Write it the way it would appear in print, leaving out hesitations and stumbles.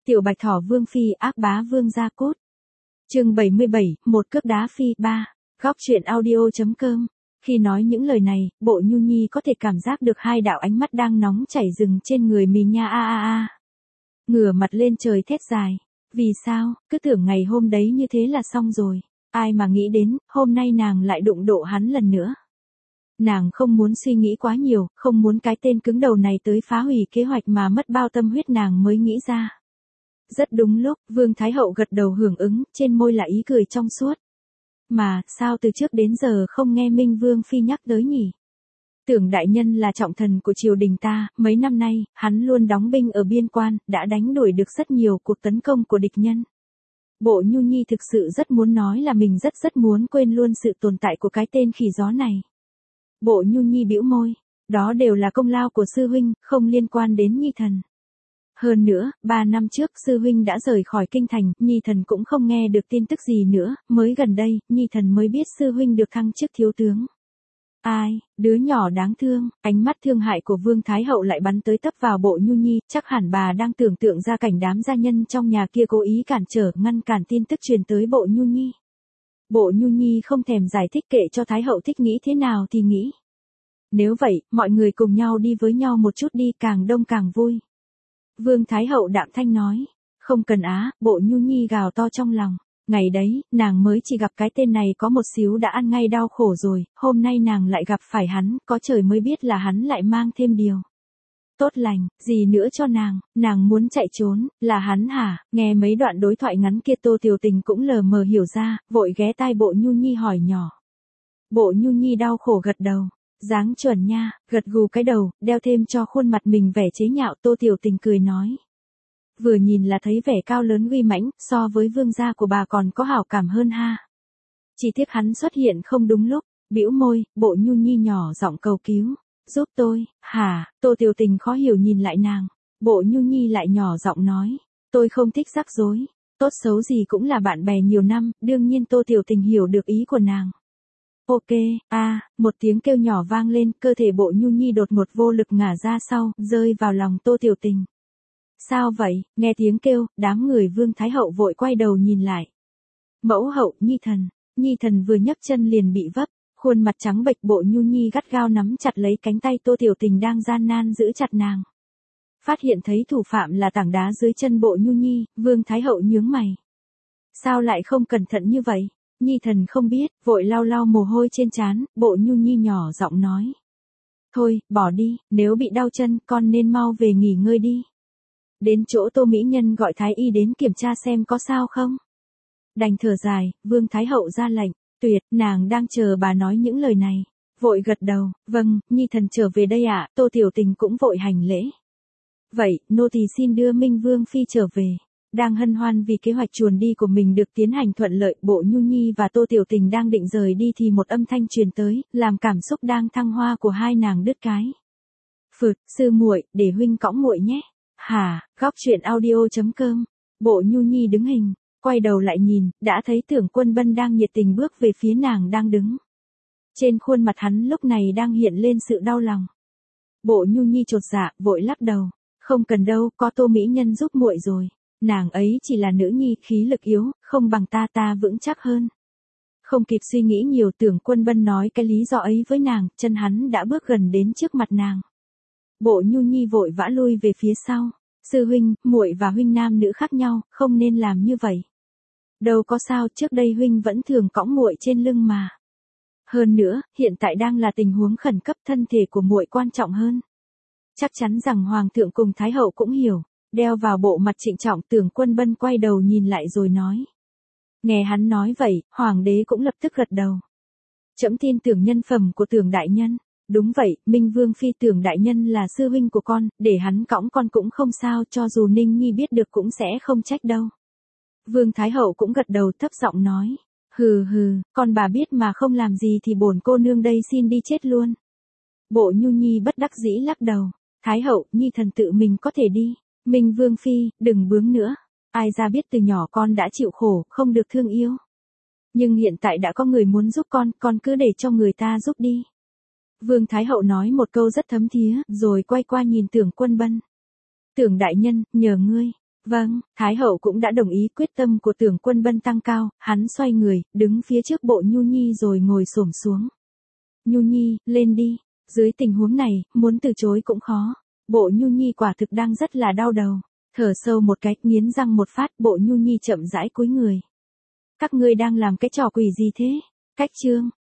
Tiểu Bạch Thỏ Vương Phi ác bá vương gia cốt. Chương 77, một cước đá phi 3. Góc truyện audio.com. Khi nói những lời này, Bộ Nhu Nhi có thể cảm giác được hai đạo ánh mắt đang nóng chảy rừng trên người mình nha Ngửa mặt lên trời thét dài. Vì sao, cứ tưởng ngày hôm đấy như thế là xong rồi. Ai mà nghĩ đến, hôm nay nàng lại đụng độ hắn lần nữa. Nàng không muốn suy nghĩ quá nhiều, không muốn cái tên cứng đầu này tới phá hủy kế hoạch mà mất bao tâm huyết nàng mới nghĩ ra. Rất đúng lúc, Vương Thái Hậu gật đầu hưởng ứng, trên môi là ý cười trong suốt. Mà, sao từ trước đến giờ không nghe Minh Vương Phi nhắc tới nhỉ? Tưởng đại nhân là trọng thần của triều đình ta, mấy năm nay, hắn luôn đóng binh ở biên quan, đã đánh đuổi được rất nhiều cuộc tấn công của địch nhân. Bộ Nhu Nhi thực sự rất muốn nói là mình rất muốn quên luôn sự tồn tại của cái tên khỉ gió này. Bộ Nhu Nhi bĩu môi, đó đều là công lao của sư huynh, không liên quan đến Nhi thần. Hơn nữa, 3 năm trước sư huynh đã rời khỏi kinh thành, Nhi thần cũng không nghe được tin tức gì nữa, mới gần đây, Nhi thần mới biết sư huynh được thăng chức thiếu tướng. Ai, đứa nhỏ đáng thương, ánh mắt thương hại của Vương Thái Hậu lại bắn tới tấp vào Bộ Nhu Nhi, chắc hẳn bà đang tưởng tượng ra cảnh đám gia nhân trong nhà kia cố ý cản trở, ngăn cản tin tức truyền tới Bộ Nhu Nhi. Bộ Nhu Nhi không thèm giải thích, kệ cho Thái Hậu thích nghĩ thế nào thì nghĩ. Nếu vậy, mọi người cùng nhau đi với nhau một chút đi, càng đông càng vui. Vương Thái Hậu đạm thanh nói, không cần á, Bộ Nhu Nhi gào to trong lòng. Ngày đấy, nàng mới chỉ gặp cái tên này có một xíu đã ăn ngay đau khổ rồi, hôm nay nàng lại gặp phải hắn, có trời mới biết là hắn lại mang thêm điều tốt lành, gì nữa cho nàng muốn chạy trốn, là hắn hả? Nghe mấy đoạn đối thoại ngắn kia Tô Tiểu Tình cũng lờ mờ hiểu ra, vội ghé tai Bộ Nhu Nhi hỏi nhỏ. Bộ Nhu Nhi đau khổ gật đầu, dáng chuẩn nha, gật gù cái đầu, đeo thêm cho khuôn mặt mình vẻ chế nhạo. Tô Tiểu Tình cười nói. Vừa nhìn là thấy vẻ cao lớn uy mãnh, so với vương gia của bà còn có hảo cảm hơn ha. Chỉ tiếc hắn xuất hiện không đúng lúc, bĩu môi, Bộ Nhu Nhi nhỏ giọng cầu cứu. Giúp tôi, hả? Tô Tiểu Tình khó hiểu nhìn lại nàng. Bộ Nhu Nhi lại nhỏ giọng nói. Tôi không thích rắc rối. Tốt xấu gì cũng là bạn bè nhiều năm, đương nhiên Tô Tiểu Tình hiểu được ý của nàng. Ok, một tiếng kêu nhỏ vang lên, cơ thể Bộ Nhu Nhi đột ngột vô lực ngả ra sau, rơi vào lòng Tô Tiểu Tình. Sao vậy? Nghe tiếng kêu, đám người Vương Thái Hậu vội quay đầu nhìn lại. Mẫu hậu, Nhi thần vừa nhấc chân liền bị vấp, khuôn mặt trắng bệch. Bộ Nhu Nhi gắt gao nắm chặt lấy cánh tay Tô Tiểu Tình đang gian nan giữ chặt nàng. Phát hiện thấy thủ phạm là tảng đá dưới chân Bộ Nhu Nhi, Vương Thái Hậu nhướng mày. Sao lại không cẩn thận như vậy? Nhi thần không biết, vội lau lau mồ hôi trên trán. Bộ Nhu Nhi nhỏ giọng nói. Thôi, bỏ đi, nếu bị đau chân, con nên mau về nghỉ ngơi đi. Đến chỗ Tô mỹ nhân gọi thái y đến kiểm tra xem có sao không. Đành thở dài, Vương Thái Hậu ra lệnh. Tuyệt, nàng đang chờ bà nói những lời này. Vội gật đầu, vâng, Nhi thần trở về đây ạ. Tô Tiểu Tình cũng vội hành lễ. Vậy, nô tỳ xin đưa Minh Vương Phi trở về. Đang hân hoan vì kế hoạch chuồn đi của mình được tiến hành thuận lợi, Bộ Nhu Nhi và Tô Tiểu Tình đang định rời đi thì một âm thanh truyền tới, làm cảm xúc đang thăng hoa của hai nàng đứt cái. Phượt, sư muội, để huynh cõng muội nhé. Hả? Góc truyện audio.com. Bộ Nhu Nhi đứng hình, quay đầu lại nhìn, đã thấy Tưởng Quân Bân đang nhiệt tình bước về phía nàng đang đứng. Trên khuôn mặt hắn lúc này đang hiện lên sự đau lòng. Bộ Nhu Nhi chột dạ, vội lắc đầu. Không cần đâu, có Tô mỹ nhân giúp muội rồi. Nàng ấy chỉ là nữ nhi, khí lực yếu, không bằng ta vững chắc hơn. Không kịp suy nghĩ nhiều, Tưởng Quân Bân nói cái lý do ấy với nàng, chân hắn đã bước gần đến trước mặt nàng. Bộ Nhu Nhi vội vã lui về phía sau. Sư huynh, muội và huynh nam nữ khác nhau, không nên làm như vậy. Đâu có sao, trước đây huynh vẫn thường cõng muội trên lưng mà. Hơn nữa, hiện tại đang là tình huống khẩn cấp, thân thể của muội quan trọng hơn. Chắc chắn rằng Hoàng thượng cùng Thái Hậu cũng hiểu. Đeo vào bộ mặt trịnh trọng, Tưởng Quân Bân quay đầu nhìn lại rồi nói. Nghe hắn nói vậy, Hoàng đế cũng lập tức gật đầu. Trẫm tin tưởng nhân phẩm của Tưởng đại nhân. Đúng vậy, Minh Vương Phi, Tưởng đại nhân là sư huynh của con, để hắn cõng con cũng không sao, cho dù Ninh Nhi biết được cũng sẽ không trách đâu. Vương Thái Hậu cũng gật đầu thấp giọng nói. Hừ, con bà biết mà không làm gì thì bổn cô nương đây xin đi chết luôn. Bộ Nhu Nhi bất đắc dĩ lắc đầu. Thái Hậu, Nhi thần tự mình có thể đi. Minh Vương Phi, đừng bướng nữa. Ai ra biết từ nhỏ con đã chịu khổ, không được thương yêu. Nhưng hiện tại đã có người muốn giúp con cứ để cho người ta giúp đi. Vương Thái Hậu nói một câu rất thấm thía, rồi quay qua nhìn Tưởng Quân Bân. Tưởng đại nhân, nhờ ngươi. Vâng, Thái hậu cũng đã đồng ý, quyết tâm của Tưởng Quân Bân tăng cao, hắn xoay người, đứng phía trước Bộ Nhu Nhi rồi ngồi xổm xuống. Nhu Nhi, lên đi. Dưới tình huống này, muốn từ chối cũng khó. Bộ Nhu Nhi quả thực đang rất là đau đầu. Thở sâu một cái, nghiến răng một phát, Bộ Nhu Nhi chậm rãi cúi người. Các ngươi đang làm cái trò quỷ gì thế? Cách chương.